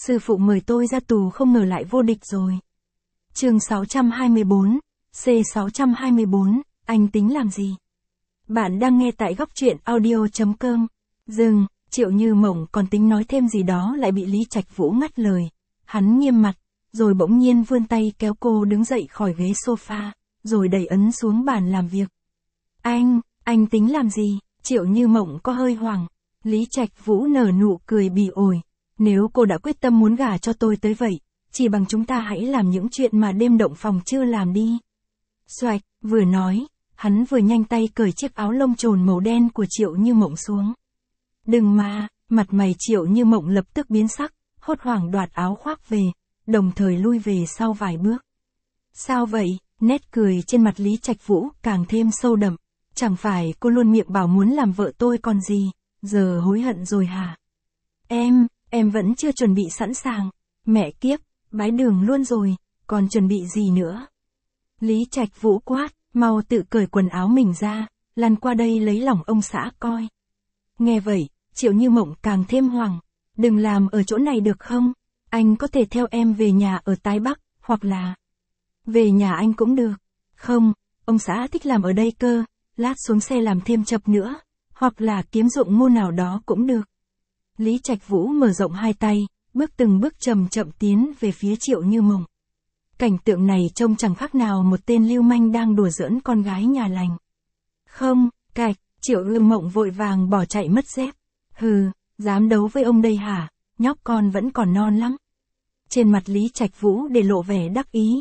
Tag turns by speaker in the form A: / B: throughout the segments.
A: Sư phụ mời tôi ra tù không ngờ lại vô địch rồi. Chương 624, C624, anh tính làm gì? Bạn đang nghe tại góc truyện audio.com. Dừng, Triệu Như Mộng còn tính nói thêm gì đó lại bị Lý Trạch Vũ ngắt lời. Hắn nghiêm mặt, rồi bỗng nhiên vươn tay kéo cô đứng dậy khỏi ghế sofa, rồi đẩy ấn xuống bàn làm việc. Anh tính làm gì? Triệu Như Mộng có hơi hoảng. Lý Trạch Vũ nở nụ cười bỉ ổi. Nếu cô đã quyết tâm muốn gả cho tôi tới vậy, chỉ bằng chúng ta hãy làm những chuyện mà đêm động phòng chưa làm đi. Xoạch, vừa nói, hắn vừa nhanh tay cởi chiếc áo lông trồn màu đen của Triệu Như Mộng xuống. Đừng mà, mặt mày Triệu Như Mộng lập tức biến sắc, hốt hoảng đoạt áo khoác về, đồng thời lui về sau vài bước. Sao vậy? Nét cười trên mặt Lý Trạch Vũ càng thêm sâu đậm. Chẳng phải cô luôn miệng bảo muốn làm vợ tôi còn gì, giờ hối hận rồi hả? Em vẫn chưa chuẩn bị sẵn sàng. Mẹ kiếp, bái đường luôn rồi, còn chuẩn bị gì nữa? Lý Trạch Vũ quát, mau tự cởi quần áo mình ra, lăn qua đây lấy lòng ông xã coi. Nghe vậy, Triệu Như Mộng càng thêm hoảng. Đừng làm ở chỗ này được không? Anh có thể theo em về nhà ở Tái Bắc, hoặc là về nhà anh cũng được. Không, ông xã thích làm ở đây cơ, lát xuống xe làm thêm chập nữa, hoặc là kiếm dụng ngô nào đó cũng được. Lý Trạch Vũ mở rộng hai tay, từng bước chậm chậm tiến về phía Triệu Như Mộng. Cảnh tượng này trông chẳng khác nào một tên lưu manh đang đùa giỡn con gái nhà lành. Không, cạch, Triệu Như Mộng vội vàng bỏ chạy mất dép. Hừ, dám đấu với ông đây hả, nhóc con vẫn còn non lắm. Trên mặt Lý Trạch Vũ để lộ vẻ đắc ý,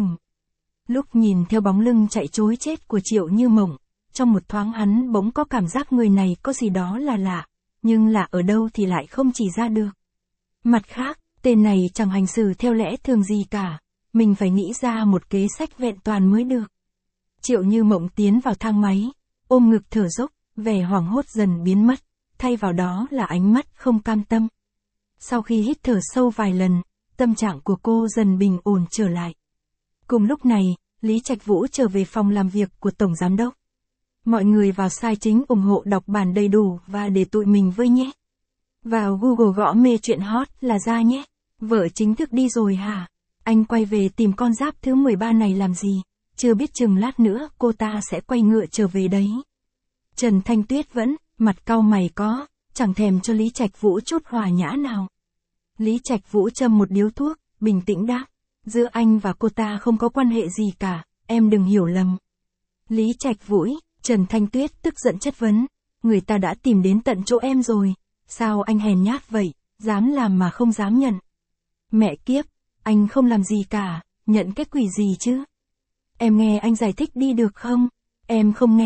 A: Lúc nhìn theo bóng lưng chạy trối chết của Triệu Như Mộng, trong một thoáng hắn bỗng có cảm giác người này có gì đó là lạ, nhưng lạ ở đâu thì lại không chỉ ra được. Mặt khác, tên này chẳng hành xử theo lẽ thường gì cả, mình phải nghĩ ra một kế sách vẹn toàn mới được. Triệu Như Mộng tiến vào thang máy, ôm ngực thở dốc, vẻ hoảng hốt dần biến mất, thay vào đó là ánh mắt không cam tâm. Sau khi hít thở sâu vài lần, tâm trạng của cô dần bình ổn trở lại. Cùng lúc này, Lý Trạch Vũ trở về phòng làm việc của Tổng Giám Đốc. Mọi người vào site chính ủng hộ đọc bản đầy đủ và để tụi mình với nhé. Vào Google gõ mê chuyện hot là ra nhé. Vợ chính thức đi rồi hả? Anh quay về tìm con giáp thứ 13 này làm gì? Chưa biết chừng lát nữa cô ta sẽ quay ngựa trở về đấy. Trần Thanh Tuyết vẫn, mặt cau mày có, chẳng thèm cho Lý Trạch Vũ chút hòa nhã nào. Lý Trạch Vũ châm một điếu thuốc, bình tĩnh đáp. Giữa anh và cô ta không có quan hệ gì cả, em đừng hiểu lầm. Lý Trạch Vũ, Trần Thanh Tuyết tức giận chất vấn. Người ta đã tìm đến tận chỗ em rồi, sao anh hèn nhát vậy, dám làm mà không dám nhận. Mẹ kiếp, anh không làm gì cả, nhận cái quỷ gì chứ? Em nghe anh giải thích đi được không? Em không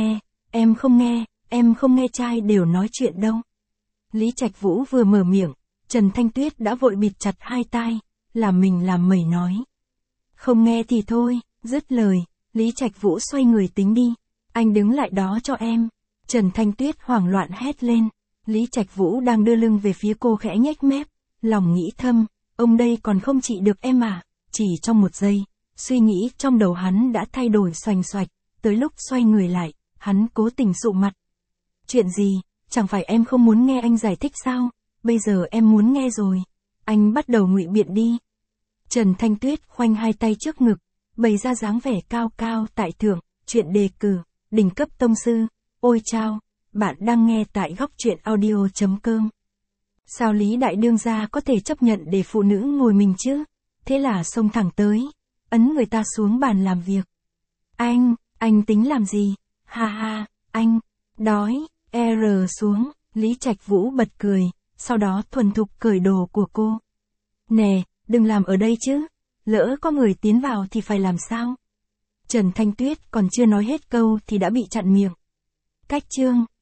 A: nghe trai đều nói chuyện đâu. Lý Trạch Vũ vừa mở miệng, Trần Thanh Tuyết đã vội bịt chặt hai tai, làm mình làm mẩy nói. Không nghe thì thôi, dứt lời, Lý Trạch Vũ xoay người tính đi. Anh đứng lại đó cho em. Trần Thanh Tuyết hoảng loạn hét lên. Lý Trạch Vũ đang đưa lưng về phía cô khẽ nhếch mép, lòng nghĩ thầm, ông đây còn không trị được em à? Chỉ trong một giây, suy nghĩ trong đầu hắn đã thay đổi xoành xoạch, tới lúc xoay người lại, hắn cố tình sụ mặt. Chuyện gì, chẳng phải em không muốn nghe anh giải thích sao? Bây giờ em muốn nghe rồi. Anh bắt đầu ngụy biện đi. Trần Thanh Tuyết khoanh hai tay trước ngực, bày ra dáng vẻ cao cao tại thượng, chuyện đề cử, đỉnh cấp tông sư. Ôi chao, bạn đang nghe tại góc truyện audio.com. Sao Lý Đại Đương gia có thể chấp nhận để phụ nữ ngồi mình chứ? Thế là xông thẳng tới, ấn người ta xuống bàn làm việc. Anh tính làm gì? Ha ha, anh, đói, xuống, Lý Trạch Vũ bật cười, sau đó thuần thục cởi đồ của cô. Nè, đừng làm ở đây chứ, lỡ có người tiến vào thì phải làm sao? Trần Thanh Tuyết còn chưa nói hết câu thì đã bị chặn miệng. Cách chương